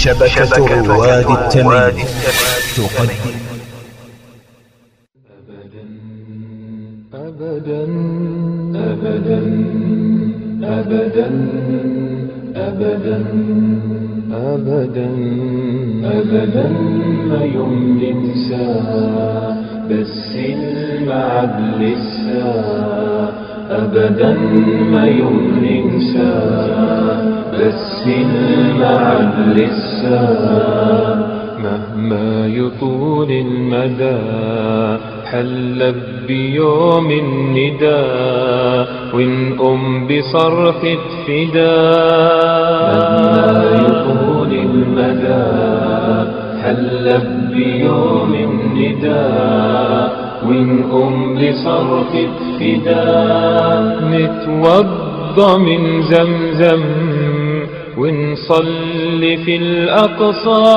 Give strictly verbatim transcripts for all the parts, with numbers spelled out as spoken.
شبكة رواد التمييز تقدم أبدا أبدا أبدا أبدا أبدا أبدا ما يوم ننسى بس المعد لسه أبدا ما يوم ننسى بس المعد لسه مهما يطول المدى حلت بيوم النداء ونقوم بصرخ فداء مهما يطول المدى حلت بيوم النداء ونقوم بصرخ فداء نتوضى من زمزم ونصلي في الأقصى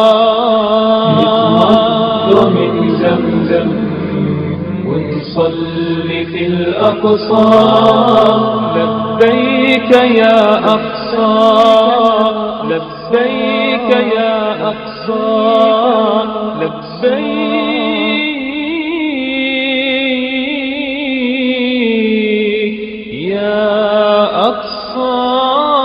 نتوضى من زمزم ونصلي في الأقصى لبيك يا أقصى لبيك يا أقصى لبيك يا أقصى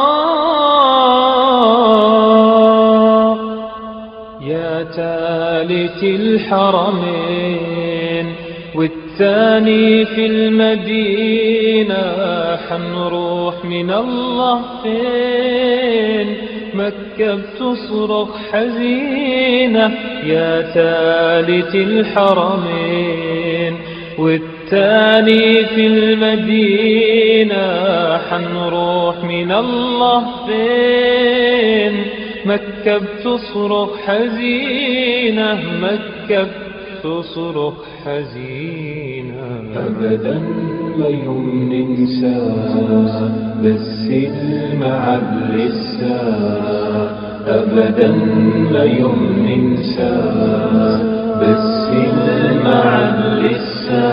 يا ثالث الحرمين والثاني في المدينة حنروح من الله فين مكة بتصرخ حزينة يا ثالث الحرمين والثاني في المدينة حنروح من الله فين مكة بتصرخ حزينة مكة تصرخ حزينة أبدا ما يوم ننسى بس المعد لسه أبدا ما يوم ننسى بس المعد لسه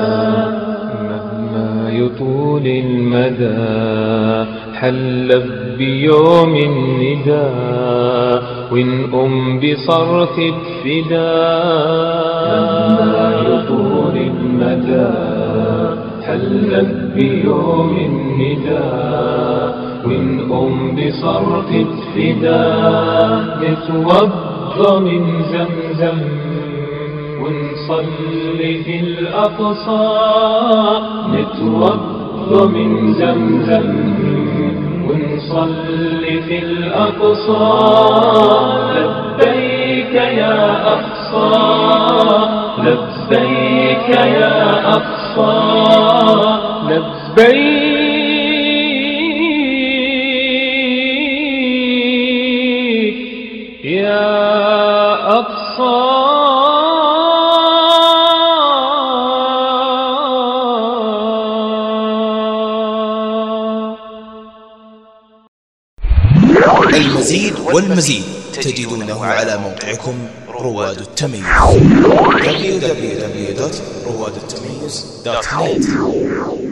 مهما يطول المدى حلت بيوم النداء ونقوم بصرخ فداء مهما يطول المدى حلت بيوم النداء ونقوم بصرخ فداء نتوضى من زمزم ونصلي في الأقصى نتوضى من زمزم ونصلي في الأقصى لبيك يا أقصى لبيك يا أقصى لبيك يا أقصى المزيد والمزيد تجدونه على موقعكم رواد التمييز دبليو دبليو دبليو دوت رواد التمييز دوت نت.